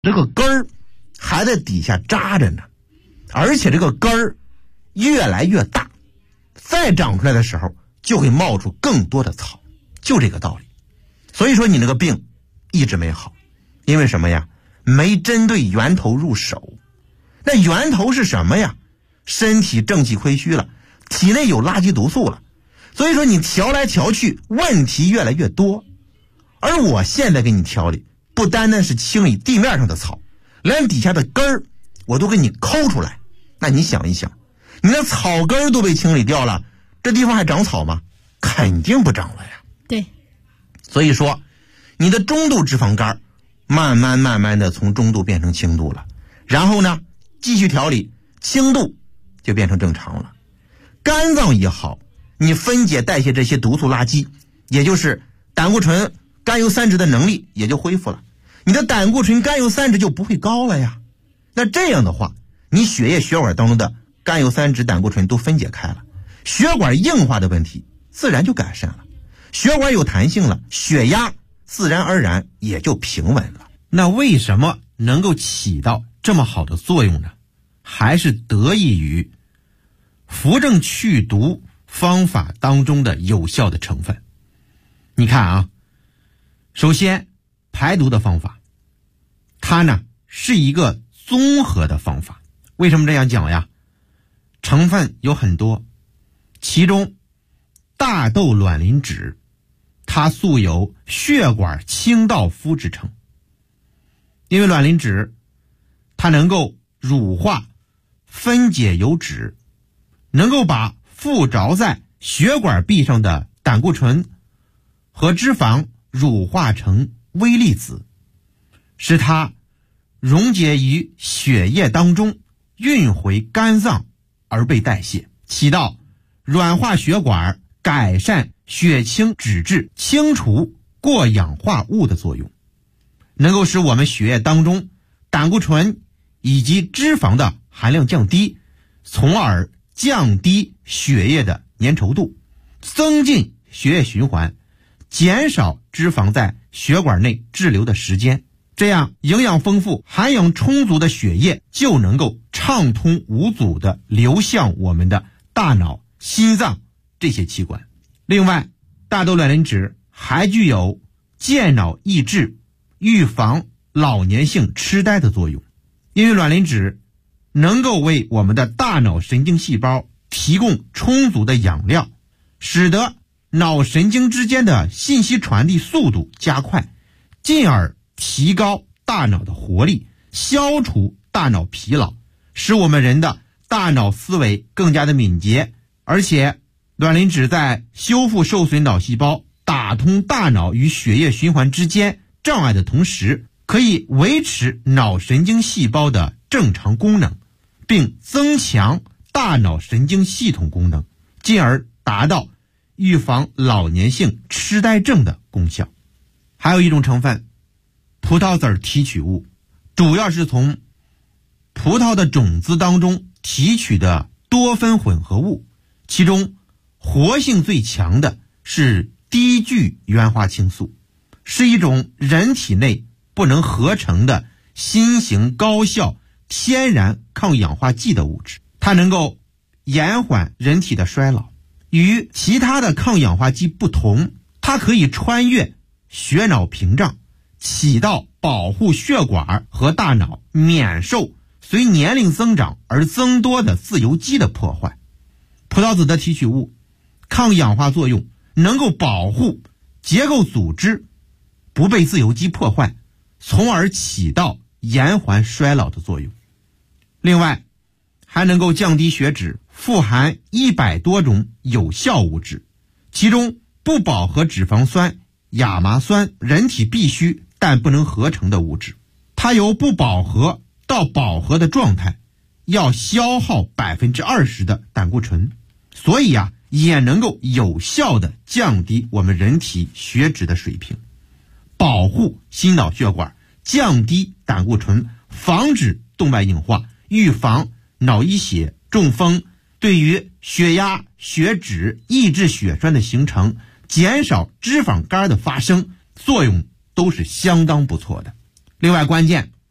这个根儿还在底下扎着呢，而且这个根儿越来越大，再长出来的时候就会冒出更多的草，就这个道理。所以说你那个病一直没好，因为什么呀？没针对源头入手。那源头是什么呀？身体正气亏虚了，体内有垃圾毒素了，所以说你调来调去，问题越来越多。而我现在给你调理，不单单是清理地面上的草，连底下的根儿我都给你抠出来。那你想一想，你的草根儿都被清理掉了，这地方还长草吗？肯定不长了呀。 对， 所以说你的中度脂肪肝慢慢的从中度变成轻度了，然后呢继续调理，轻度就变成正常了。肝脏也好，你分解代谢这些毒素垃圾，也就是胆固醇、甘油三酯的能力也就恢复了，你的胆固醇、甘油三酯就不会高了呀。那这样的话，你血液血管当中的甘油三酯、胆固醇都分解开了，血管硬化的问题自然就改善了，血管有弹性了，血压自然而然也就平稳了。 那为什么能够起到这么好的作用呢？还是得益于扶正祛毒方法当中的有效的成分。你看啊，首先排毒的方法，它呢是一个综合的方法。为什么这样讲呀？成分有很多，其中大豆卵磷脂它素有血管清道夫之称，因为卵磷脂它能够乳化分解油脂，能够把附着在血管壁上的胆固醇和脂肪乳化成微粒子，使它溶解于血液当中，运回肝脏而被代谢，起到软化血管、改善血清脂质、清除过氧化物的作用，能够使我们血液当中胆固醇以及脂肪的含量降低，从而降低血液的粘稠度，增进血液循环，减少脂肪在血管内滞留的时间。这样营养丰富、含氧充足的血液就能够畅通无阻地流向我们的大脑、心脏这些器官。另外，大豆卵磷脂还具有健脑益智、预防老年性痴呆的作用，因为卵磷脂能够为我们的大脑神经细胞提供充足的养料，使得脑神经之间的信息传递速度加快，进而提高大脑的活力，消除大脑疲劳，使我们人的大脑思维更加的敏捷。而且卵磷脂在修复受损脑细胞、打通大脑与血液循环之间障碍的同时，可以维持脑神经细胞的正常功能，并增强大脑神经系统功能，进而达到预防老年性痴呆症的功效。还有一种成分，葡萄籽提取物，主要是从葡萄的种子当中提取的多酚混合物，其中活性最强的是低聚原花青素，是一种人体内不能合成的新型高效天然抗氧化剂的物质，它能够延缓人体的衰老。与其他的抗氧化剂不同，它可以穿越血脑屏障，起到保护血管和大脑免受随年龄增长而增多的自由基的破坏。葡萄籽的提取物抗氧化作用能够保护结构组织不被自由基破坏，从而起到延缓衰老的作用。另外，还能够降低血脂，富含100多种有效物质，其中不饱和脂肪酸、亚麻酸人体必需但不能合成的物质，它由不饱和到饱和的状态要消耗 20% 的胆固醇，所以也能够有效地降低我们人体血脂的水平，保护心脑血管，降低胆固醇，防止动脉硬化，预防脑溢血、中风，对于血压、血脂、抑制血栓的形成，减少脂肪肝的发生，作用都是相当不错的。另外，关键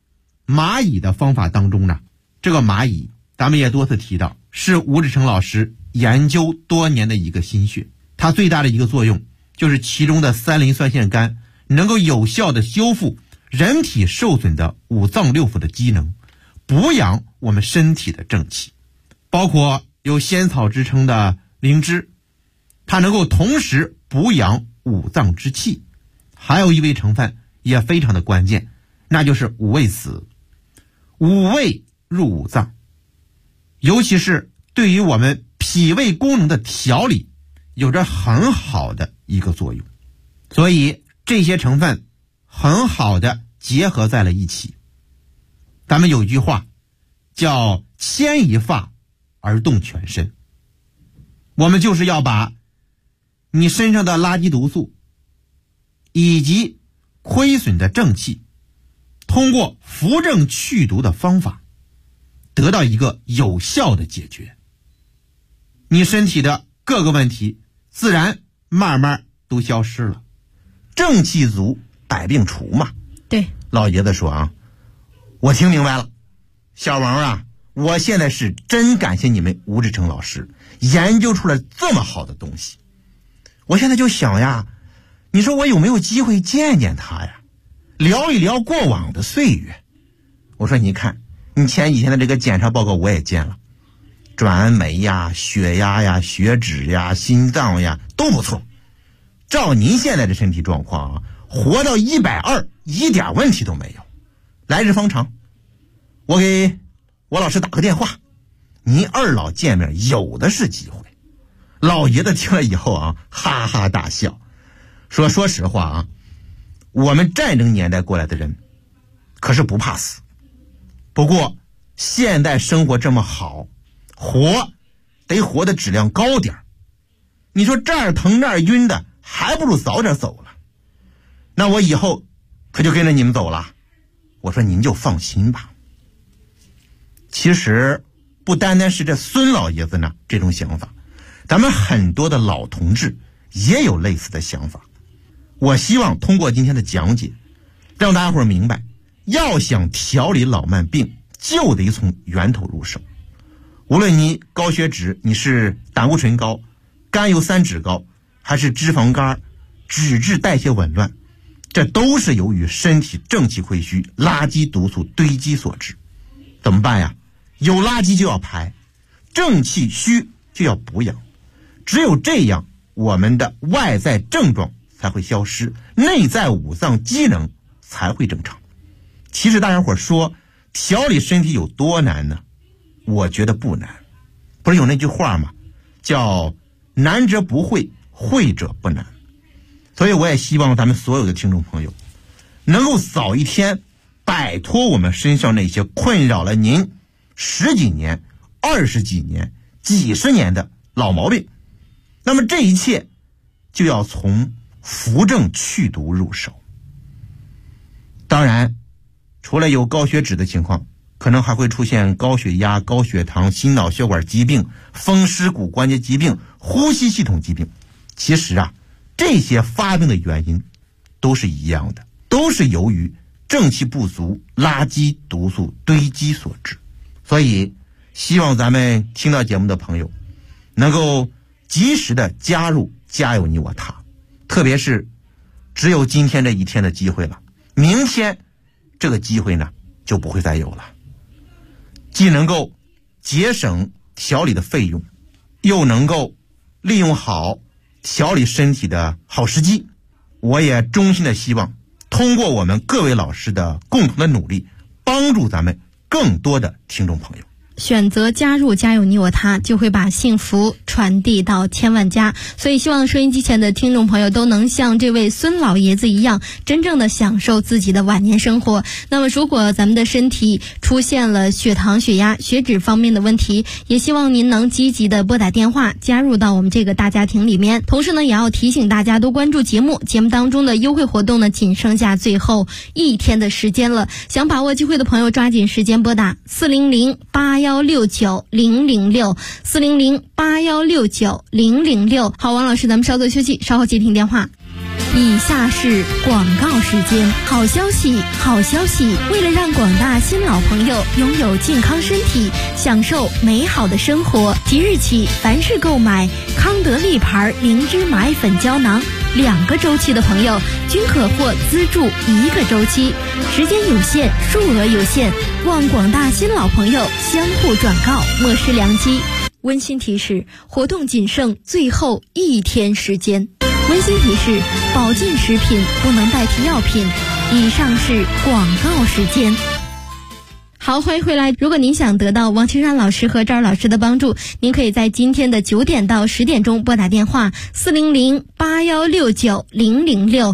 蚂蚁的方法当中呢，这个蚂蚁咱们也多次提到，是吴志成老师研究多年的一个心血。它最大的一个作用就是其中的3磷酸腺苷能够有效的修复人体受损的五脏六腑的机能，补养我们身体的正气。包括有仙草之称的灵芝，它能够同时补养五脏之气。还有一味成分也非常的关键，那就是五味子。五味入五脏，尤其是对于我们脾胃功能的调理有着很好的一个作用。所以这些成分很好的结合在了一起。咱们有一句话叫牵一发而动全身，我们就是要把你身上的垃圾毒素以及亏损的正气，通过扶正祛毒的方法得到一个有效的解决，你身体的各个问题自然慢慢都消失了。 正气足，百病除嘛。 对， 老爷子说啊，我听明白了，小王啊，我现在是真感谢你们吴志成老师研究出来这么好的东西。我现在就想呀，你说我有没有机会见见他呀，聊一聊过往的岁月。我说你看，你前几天的这个检查报告我也见了，转酶呀、血压呀、血脂呀、心脏呀都不错。照您现在的身体状况啊，活到120一点问题都没有。来日方长，我给我老师打个电话，您二老见面有的是机会。老爷子听了以后啊，哈哈大笑，说实话啊，我们战争年代过来的人可是不怕死，不过现代生活这么好，活得活的质量高点，你说这儿疼那儿晕的，还不如早点走了。那我以后可就跟着你们走了。我说您就放心吧。其实不单单是这孙老爷子呢这种想法，咱们很多的老同志也有类似的想法。我希望通过今天的讲解，让大家伙明白，要想调理老慢病，就得从源头入手。无论你高血脂，你是胆固醇高、甘油三酯高，还是脂肪肝、脂质代谢紊乱，这都是由于身体正气亏虚、垃圾毒素堆积所致。怎么办呀？有垃圾就要排，正气虚就要补养，只有这样，我们的外在症状才会消失，内在五脏机能才会正常。其实大家伙说调理身体有多难呢？我觉得不难。不是有那句话吗？叫难者不会，会者不难。所以我也希望咱们所有的听众朋友能够早一天摆脱我们身上那些困扰了您10几年、20几年、几十年的老毛病。那么这一切就要从扶正祛毒入手。当然，除了有高血脂的情况，可能还会出现高血压、高血糖、心脑血管疾病、风湿骨关节疾病、呼吸系统疾病。其实啊，这些发病的原因都是一样的，都是由于正气不足、垃圾毒素堆积所致。所以希望咱们听到节目的朋友能够及时的加入家有你我他，特别是只有今天这一天的机会了，明天这个机会呢就不会再有了。既能够节省调理的费用，又能够利用好调理身体的好时机。我也衷心的希望通过我们各位老师的共同的努力，帮助咱们更多的听众朋友。 选择加入家有你我他，就会把幸福传递到千万家。所以希望收音机前的听众朋友都能像这位孙老爷子一样，真正的享受自己的晚年生活。那么如果咱们的身体出现了血糖、血压、血脂方面的问题，也希望您能积极的拨打电话加入到我们这个大家庭里面。同时呢，也要提醒大家多关注节目当中的优惠活动呢，仅剩下最后1天的时间了。想把握机会的朋友抓紧时间拨打400-8169-006 400-8169-006。好，王老师，咱们稍作休息，稍后接听电话。 以下是广告时间。好消息，好消息！为了让广大新老朋友拥有健康身体，享受美好的生活，即日起，凡是购买康德利牌灵芝蚂蚁粉胶囊2个周期的朋友，均可获资助1个周期，时间有限，数额有限，望广大新老朋友相互转告，莫失良机。温馨提示：活动仅剩最后1天时间。温馨提示：保健食品不能代替药品。以上是广告时间。好，欢迎回来。如果您想得到王青山老师和赵老师的帮助，您可以在今天的9点到10点钟拨打电话400-8169-006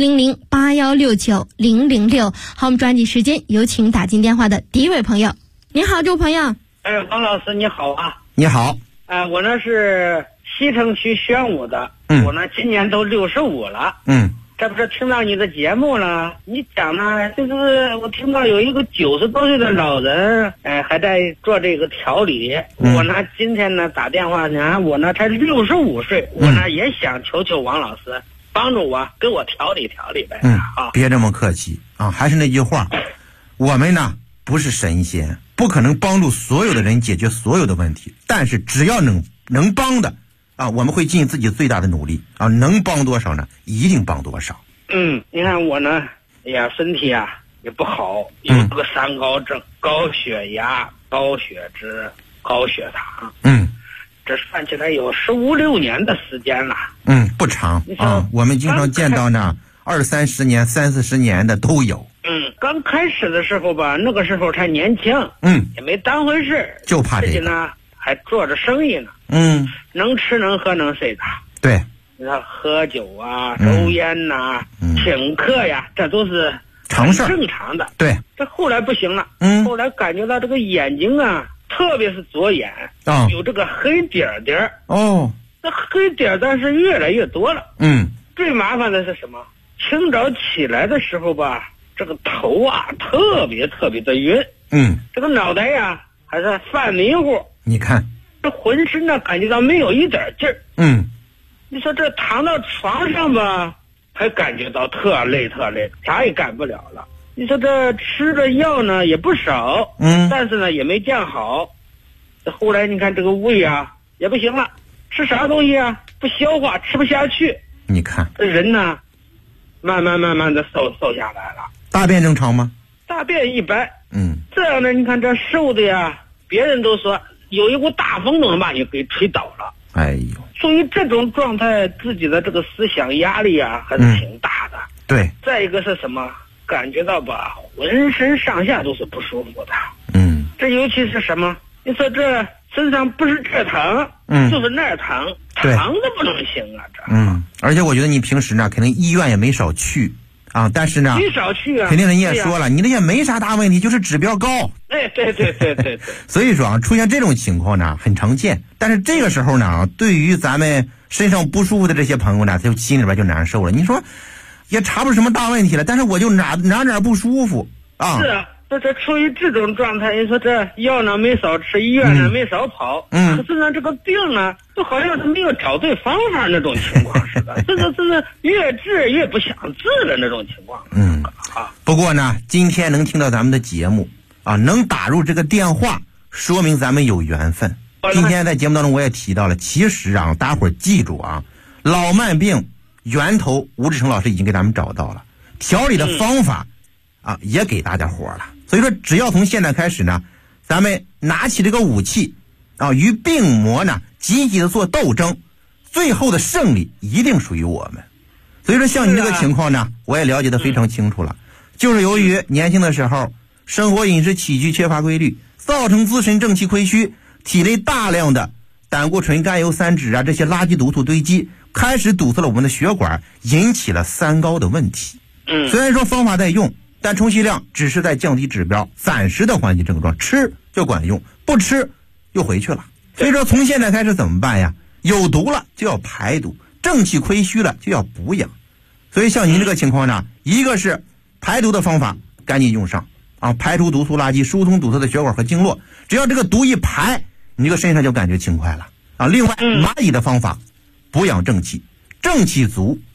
400-8169-006。好，我们抓紧时间，有请打进电话的第一位朋友。您好，这位朋友。 王老师你好啊。 你好。 我呢是西城区宣武的。我呢今年都65了。这不是听到你的节目了，你讲呢，就是我听到有一个90多岁的老人，还在做这个调理。我呢今天呢打电话呢，我呢才65岁，我呢也想求求王老师帮助我，给我调理调理呗。 别这么客气啊，还是那句话，我们呢不是神仙，不可能帮助所有的人解决所有的问题，但是只要能帮的啊，我们会尽自己最大的努力啊，能帮多少呢？一定帮多少。 你看我呢，哎呀，身体啊也不好，有这个3高症，高血压、高血脂、高血糖。这算起来有15、16年的时间了。 不长啊，我们经常见到呢，20、30年、30、40年的都有。 刚开始的时候吧，那个时候才年轻，也没当回事， 就怕这个。 自己呢还做着生意呢，能吃能喝能睡的。 对， 你看喝酒啊、抽烟呐、请客呀，这都是常事， 正常的。 对， 这后来不行了，后来感觉到这个眼睛啊，特别是左眼有这个黑点点。这黑点但是越来越多了。最麻烦的是什么？清早起来的时候吧，这个头啊特别特别的晕。这个脑袋呀还是犯迷糊。你看，这浑身呢感觉到没有一点劲儿。你说这躺到床上吧，还感觉到特累，啥也干不了了。你说这吃的药呢也不少，但是呢也没见好。这后来你看这个胃啊也不行了，吃啥东西啊不消化，吃不下去。你看这人呢，慢慢的瘦下来了。大便正常吗？大便一般。这样呢，你看这瘦的呀，别人都说有一股大风都能把你给吹倒了。哎呦，所以这种状态，自己的这个思想压力啊，还是挺大的。对。再一个是什么？感觉到吧，浑身上下都是不舒服的。这尤其是什么？你说这身上不是这疼，就是那儿疼，疼的不能行啊！这。而且我觉得你平时呢，肯定医院也没少去。但是呢，没少去啊，肯定人家也说了，你那也没啥大问题，就是指标高。对。所以说出现这种情况呢，很常见。但是这个时候呢，对于咱们身上不舒服的这些朋友呢，他就心里边就难受了。你说，也查不出什么大问题来，但是我就哪不舒服啊。是啊，这处于这种状态，你说这药呢没少吃，医院呢没少跑，可是呢这个病呢，就好像是没有找对方法那种情况似的，这是越治越不想治的那种情况。不过呢，今天能听到咱们的节目啊，能打入这个电话，说明咱们有缘分。今天在节目当中我也提到了，其实啊，大伙儿记住啊，老慢病源头吴志成老师已经给咱们找到了，调理的方法啊也给大家伙了。所以说，只要从现在开始呢，咱们拿起这个武器啊，与病魔呢积极的做斗争，最后的胜利一定属于我们。所以说，像你这个情况呢，我也了解的非常清楚了，就是由于年轻的时候生活饮食起居缺乏规律，造成自身正气亏虚，体内大量的胆固醇、甘油三酯啊这些垃圾毒素堆积，开始堵塞了我们的血管，引起了3高的问题。虽然说方法在用，但充其量只是在降低指标，暂时的缓解症状，吃就管用，不吃又回去了。所以说从现在开始怎么办呀？有毒了就要排毒，正气亏虚了就要补养。所以像您这个情况呢，一个是排毒的方法赶紧用上啊，排除毒素垃圾，疏通堵塞的血管和经络，只要这个毒一排，你这个身上就感觉轻快了啊。另外蚂蚁的方法补养正气，正气足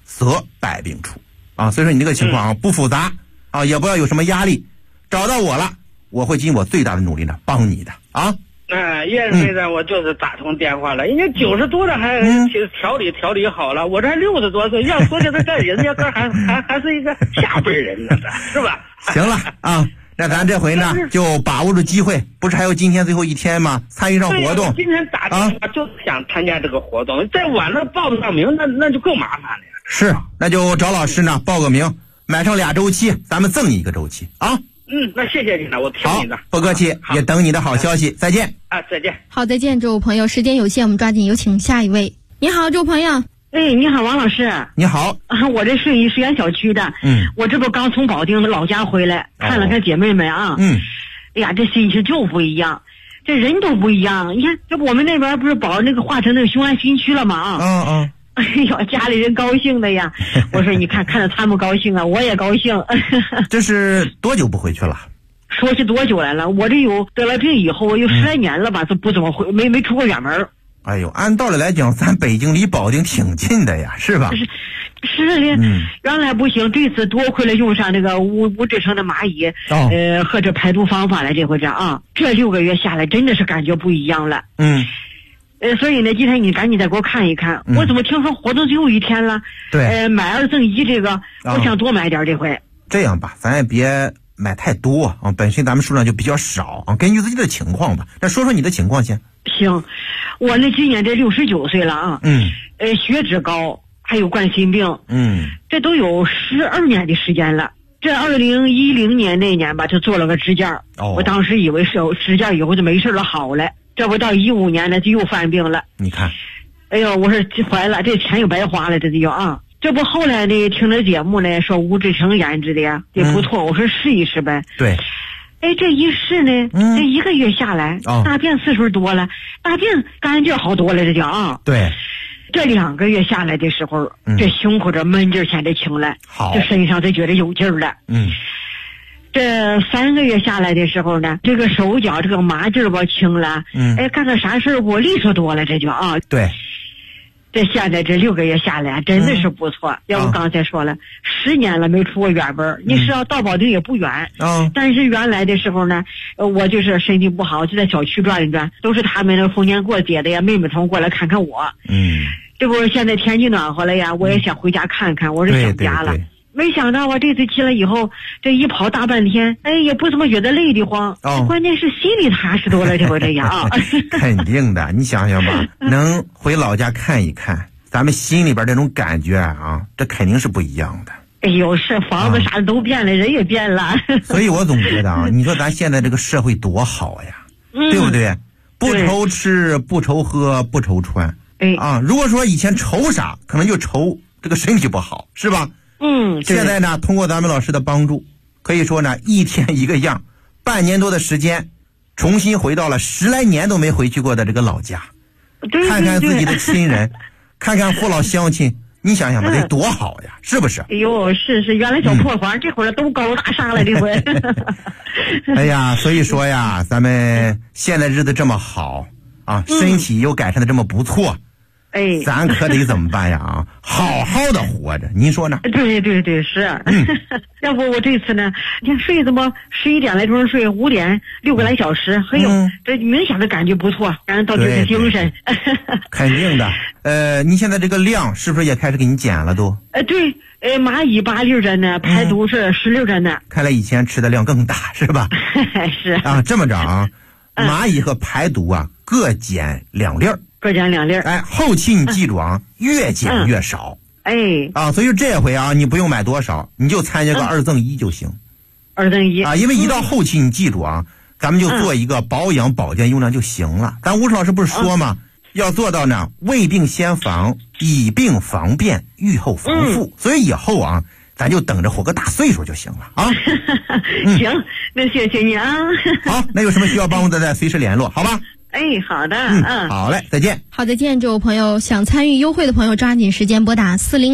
则百病除啊。所以说你这个情况不复杂啊，也不要有什么压力，找到我了，我会尽我最大的努力呢帮你的啊。 叶先生，我就是打通电话了，人家90多了还调理好了，我这60多岁，要说起来人家这还是一个下辈人呢，是吧？ 行了啊，那咱这回呢就把握住机会，不是还有今天最后一天吗？参与上活动。 今天打电话就是想参加这个活动，再晚了报不上名，那就更麻烦了。 是，那就找老师呢报个名，买上2周期，咱们赠你1个周期啊。 那谢谢你了，我听你的。 好，不客气，也等你的好消息，再见。 再见。 好，再见，这位朋友，时间有限，我们抓紧有请下一位。你好，这位朋友。 你好，王老师。 你好。 我这顺义石园小区的。我这不刚从保定的老家回来，看了看姐妹们啊。哎呀，这心情就不一样，这人都不一样。你看，这不我们那边不是那个划成那个雄安新区了吗？哎呦，家里人高兴的呀！我说你看着他们高兴啊，我也高兴。 这是多久不回去了？ 说是多久来了？我这有得了病以后有10来年了吧，都不怎么回，没出过远门。 哎呦，按道理来讲，咱北京离保定挺近的呀，是吧？ 是的，原来不行，这次多亏了用上那个五指城的蚂蚁，和这排毒方法了，这回这6个月下来，真的是感觉不一样了。所以呢，今天你赶紧再给我看一看，我怎么听说活动最后一天了？ 对， 买2赠1这个，我想多买点这回。 这样吧，咱也别买太多啊，本身咱们数量就比较少啊，根据自己的情况吧。那说说你的情况先。 行，我那今年这69岁了啊，血脂高，还有冠心病，这都有12年的时间了。这2010年那年吧，就做了个支架，我当时以为是支架以后就没事了，好了。这不到15年呢，就又犯病了。你看，哎呦，我说这坏了，这钱又白花了，这就要这不后来呢，听了节目呢，说吴志成研制的呀，也不错。我说试一试呗。 对。 哎，这一试呢，这1个月下来，大便次数多了，大便干净好多了，这叫对。 这2个月下来的时候，这胸口这闷劲现在轻了，这身上就觉得有劲儿了。这3个月下来的时候呢，这个手脚这个麻劲儿吧轻了，干个啥事儿我利索多了，这就对。 这现在这6个月下来真的是不错。要不刚才说了，10年了没出过远门，你是要到保定也不远。但是原来的时候呢，我就是身体不好，就在小区转一转，都是他们那逢年过节的呀，妹妹同过来看看我。这不现在天气暖和了呀，我也想回家看看，我是想家了。没想到这次去了以后，这一跑大半天，也不怎么觉得累得慌。关键是心里踏实多了，这不这样肯定的，你想想吧，能回老家看一看，咱们心里边这种感觉啊，这肯定是不一样的。 哎呦，是房子啥的都变了，人也变了。 所以我总觉得你说咱现在这个社会多好呀，对不对？不愁吃，不愁喝，不愁穿。如果说以前愁啥，可能就愁这个身体不好，是吧？现在呢，通过咱们老师的帮助，可以说呢，一天一个样，半年多的时间，重新回到了10来年都没回去过的这个老家，看看自己的亲人，看看父老乡亲，你想想吧，得多好呀，是不是？ 哎呦，是，原来小破房，这会儿都高楼大厦了，这回。 哎呀，所以说呀，咱们现在日子这么好啊，身体又改善的这么不错。咱可得怎么办呀？好好的活着，您说呢？ 对，是。要不我这次呢，你看睡怎么11点来钟睡，5点6个来小时，很有这明显的感觉不错，让人到就是精神。 肯定的。你现在这个量是不是也开始给你减了都？ 对，蚂蚁8粒着呢，排毒是10粒着呢。 看来以前吃的量更大，是吧？ 是啊，这么着啊，蚂蚁和排毒啊，各减2粒。 各减2粒。 后期你记住啊，越减越少。所以这回啊，你不用买多少，你就参加个2赠1就行。 2赠1 因为一到后期你记住啊，咱们就做一个保养保健用量就行了。咱吴老师不是说吗？要做到呢，未病先防，以病防变，预后防复。所以以后啊，咱就等着活个大岁数就行了啊。 行，那谢谢你啊。 好，那有什么需要帮助的再随时联络，好吧？ 好的， 好嘞，再见。 好，再见，这位朋友，想参与优惠的朋友抓紧时间拨打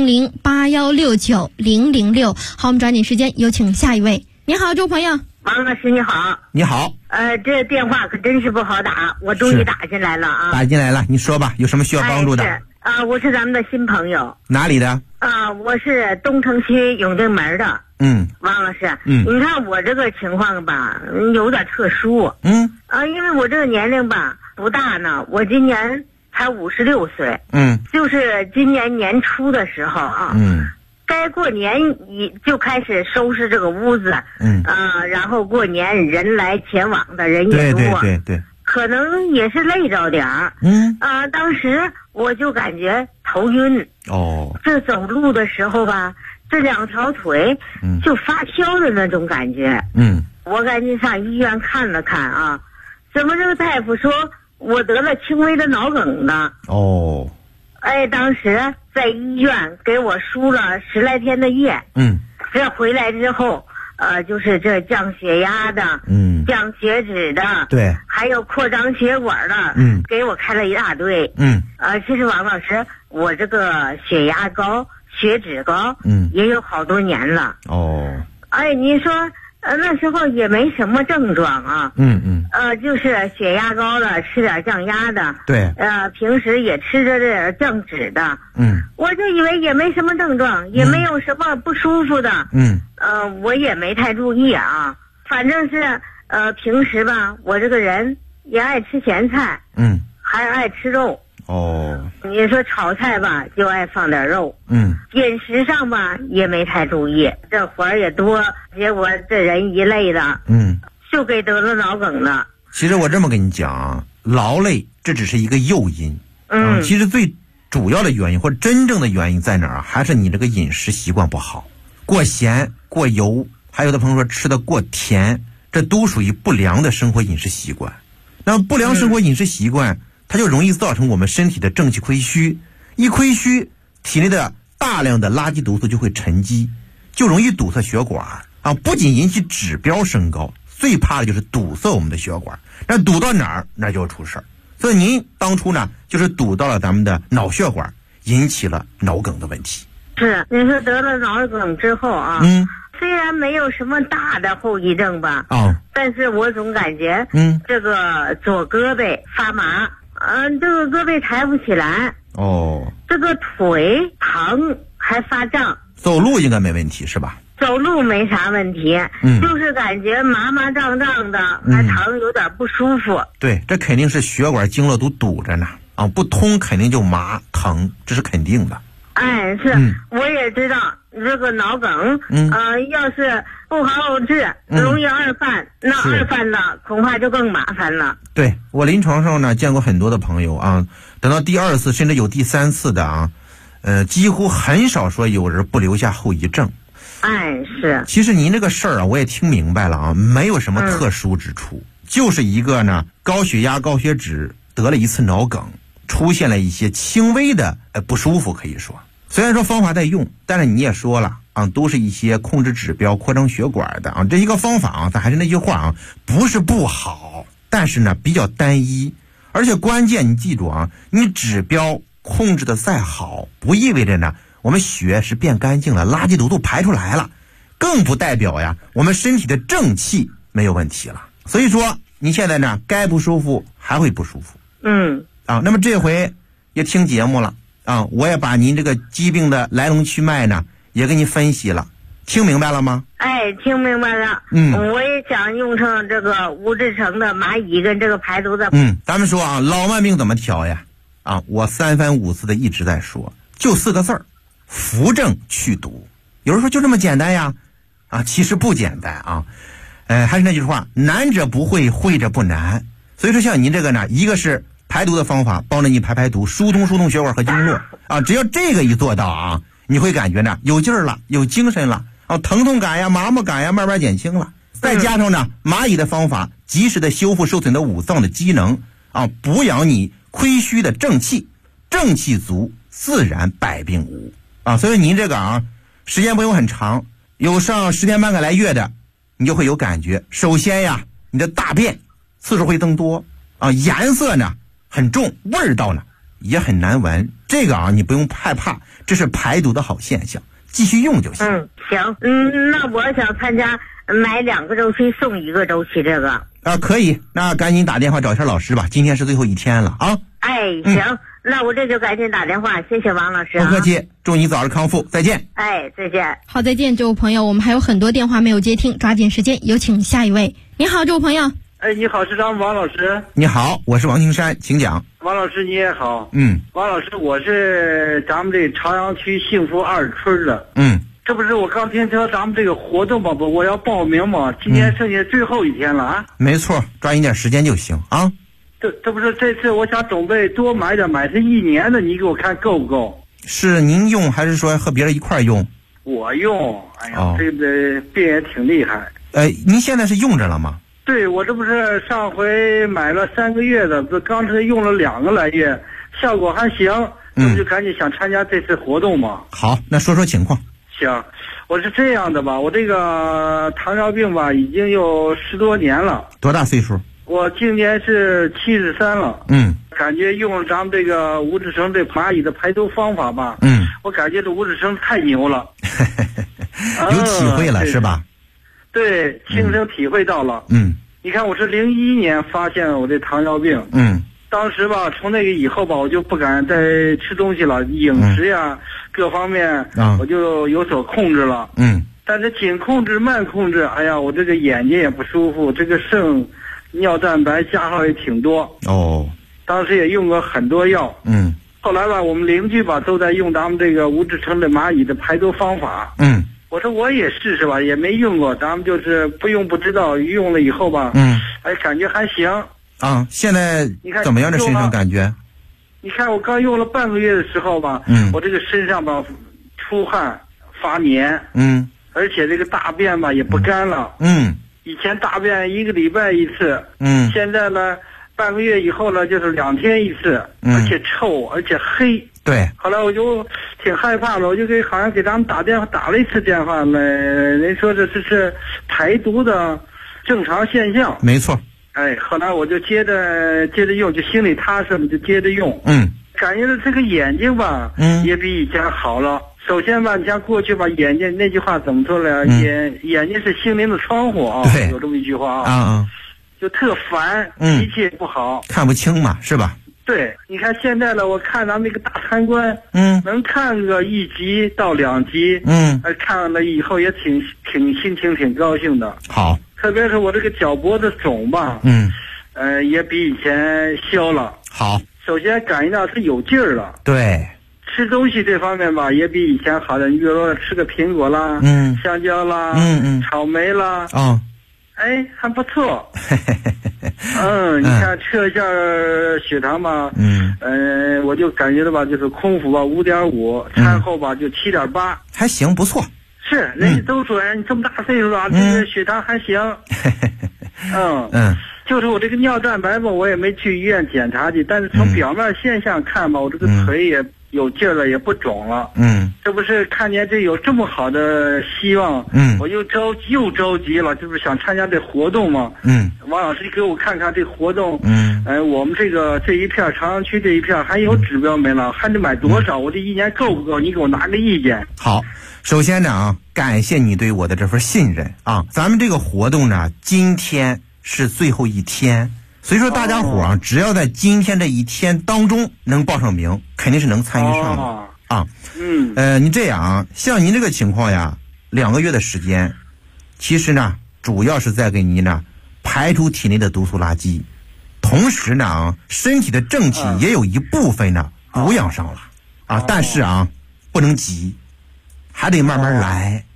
400-8169-006。好，我们抓紧时间有请下一位。你好，这位朋友。 王老师你好。 你好。 这电话可真是不好打，我终于打进来了啊。 打进来了，你说吧，有什么需要帮助的？ 我是咱们的新朋友。 哪里的？ 我是东城区永定门的。王老师。你看我这个情况吧，有点特殊。因为我这个年龄吧不大呢，我今年才56岁。就是今年年初的时候啊。该过年就开始收拾这个屋子。然后过年人来钱往的人也多。 对。 可能也是累着点儿。当时我就感觉头晕。这走路的时候吧，这2条腿就发飘的那种感觉。我赶紧上医院看了看啊，怎么这个大夫说我得了轻微的脑梗呢？当时在医院给我输了10来天的液。这回来之后。就是这降血压的，降血脂的， 对， 还有扩张血管的，给我开了一大堆。其实王老师，我这个血压高、血脂高，也有好多年了。你说，那时候也没什么症状啊。就是血压高了，吃点降压的。 对。 平时也吃着这降脂的。我就以为也没什么症状，也没有什么不舒服的。我也没太注意啊。反正是平时吧，我这个人也爱吃咸菜。还爱吃肉。你说炒菜吧，就爱放点肉。饮食上吧也没太注意，这活儿也多，结果这人一累的。就给得了脑梗了。 其实我这么跟你讲，劳累这只是一个诱因。其实最主要的原因或者真正的原因在哪儿？还是你这个饮食习惯不好，过咸、过油，还有的朋友说吃的过甜，这都属于不良的生活饮食习惯。那么不良生活饮食习惯，它就容易造成我们身体的正气亏虚，一亏虚，体内的大量的垃圾毒素就会沉积，就容易堵塞血管啊！不仅引起指标升高，最怕的就是堵塞我们的血管，那堵到哪儿，那就要出事儿。所以您当初呢，就是堵到了咱们的脑血管，引起了脑梗的问题。 是，你说得了脑梗之后啊，虽然没有什么大的后遗症吧，但是我总感觉，这个左胳膊发麻，这个胳膊抬不起来，这个腿疼还发胀。 走路应该没问题是吧？ 走路没啥问题，就是感觉麻麻胀胀的，还疼，有点不舒服。 对，这肯定是血管经络都堵着呢，不通肯定就麻疼，这是肯定的。 是，我也知道这个脑梗，要是不好好治，容易二犯，那二犯呢，恐怕就更麻烦了。 对，我临床上呢见过很多的朋友啊，等到第2次甚至有第3次的啊，几乎很少说有人不留下后遗症。 是。 其实您这个事儿啊，我也听明白了啊，没有什么特殊之处，就是一个呢高血压、高血脂得了一次脑梗，出现了一些轻微的不舒服，可以说。虽然说方法在用，但是你也说了啊，都是一些控制指标、扩张血管的啊，这一个方法啊，咱还是那句话啊，不是不好，但是呢比较单一，而且关键你记住啊，你指标控制的再好，不意味着呢我们血是变干净了，垃圾毒素排出来了，更不代表呀我们身体的正气没有问题了。所以说你现在呢该不舒服还会不舒服。那么这回也听节目了啊，我也把您这个疾病的来龙去脉呢也给你分析了，听明白了吗？ 听明白了。我也想用上这个吴志成的蚂蚁跟这个排毒的。 咱们说啊，老慢病怎么调呀？我3番5次的一直在说，就4个字儿，扶正祛毒。有人说就这么简单呀？其实不简单啊。还是那句话，难者不会，会者不难。所以说像您这个呢，一个是排毒的方法，帮着你排毒，疏通血管和经络啊。只要这个一做到啊，你会感觉呢有劲儿了，有精神了疼痛感呀、麻木感呀慢慢减轻了。再加上呢蚂蚁的方法，及时的修复受损的五脏的机能补养你亏虚的正气，正气足，自然百病无所以您这个时间不用很长，有上10天半个来月的，你就会有感觉。首先呀，你的大便次数会增多颜色呢很重，味道呢也很难闻。这个你不用害怕，这是排毒的好现象。 继续用就行。 行，那我想参加买2个周期送1个周期这个。 可以，那赶紧打电话找一下老师吧，今天是最后一天了啊。 行，那我这就赶紧打电话，谢谢王老师。 不客气，祝你早日康复，再见。 再见。 好，再见，这位朋友，我们还有很多电话没有接听，抓紧时间，有请下一位。你好，这位朋友。 你好，是咱们王老师。 你好，我是王青山，请讲。 王老师你也好。王老师，我是咱们这朝阳区幸福2村的。这不是我刚听说咱们这个活动吗？我要报名嘛，今天剩下最后一天了啊。 没错，抓紧点时间就行啊。 这不是这次我想准备多买点，买是1年的，你给我看够不够？ 是您用还是说和别人一块用？ 我用。哎呀，这个病也挺厉害。 您现在是用着了吗？ 对，我这不是上回买了3个月的，这刚才用了2个来月，效果还行。这不就赶紧想参加这次活动嘛。 好，那说说情况。 行，我是这样的吧，我这个糖尿病吧已经有10多年了。 多大岁数？ 我今年是73了。感觉用了咱们这个吴志成这蚂蚁的排毒方法吧，我感觉这吴志成太牛了。 有体会了是吧？ 对，亲身体会到了。你看我是01年发现了我这糖尿病。当时吧，从那个以后吧，我就不敢再吃东西了，饮食呀，各方面我就有所控制了。但是紧控制慢控制，哎呀，我这个眼睛也不舒服，这个肾尿蛋白加号也挺多。当时也用过很多药。后来吧，我们邻居吧都在用咱们这个吴志成的蚂蚁的排毒方法。我说我也试试吧，也没用过，咱们就是不用不知道，用了以后吧，感觉还行。 现在怎么样？这身上感觉？ 你看我刚用了半个月的时候吧，我这个身上吧出汗发黏，而且这个大便吧也不干了，以前大便1个礼拜一次，现在呢半个月以后呢就是2天一次，而且臭而且黑。 对， 后来我就挺害怕了，我就好像给咱们打了一次电话来，人说这是排毒的正常现象。 没错。 后来我就接着用，就心里踏实了，就接着用。感觉到这个眼睛吧，也比以前好了。首先吧，你像过去吧，眼睛那句话怎么说呢？眼睛是心灵的窗户啊，有这么一句话啊。就特烦，脾气也不好， 看不清嘛，是吧？ 对，你看现在呢，我看咱们那个大参观，能看个1集到2集，看了以后也挺心情挺高兴的。 好。 特别是我这个脚脖子肿吧，也比以前消了。 好， 首先感觉到是有劲儿了。 对， 吃东西这方面吧，也比以前好的。你比如说吃个苹果啦，香蕉啦，草莓啦，还不错。你看测一下血糖吧，我就感觉到吧，就是空腹吧5.5，餐后吧就7.8， 还行，不错。 是，人家都说你这么大岁数了，这个血糖还行。就是我这个尿蛋白吧，我也没去医院检查去，但是从表面现象看吧，我这个腿也有劲了，也不肿了。这不是看见这有这么好的希望，我又着急了，就是想参加这活动嘛。王老师给我看看这活动，我们这一片朝阳区这一片还有指标没了，还得买多少？我这1年够不够？你给我拿个意见。 好。首先呢感谢你对我的这份信任啊！咱们这个活动呢，今天是最后一天，所以说大家伙只要在今天这一天当中能报上名，肯定是能参与上的啊。你这样，像您这个情况呀，2个月的时间，其实呢，主要是在给您呢排出体内的毒素垃圾，同时呢，身体的正气也有一部分呢补养上了啊。但是不能急。还得慢慢来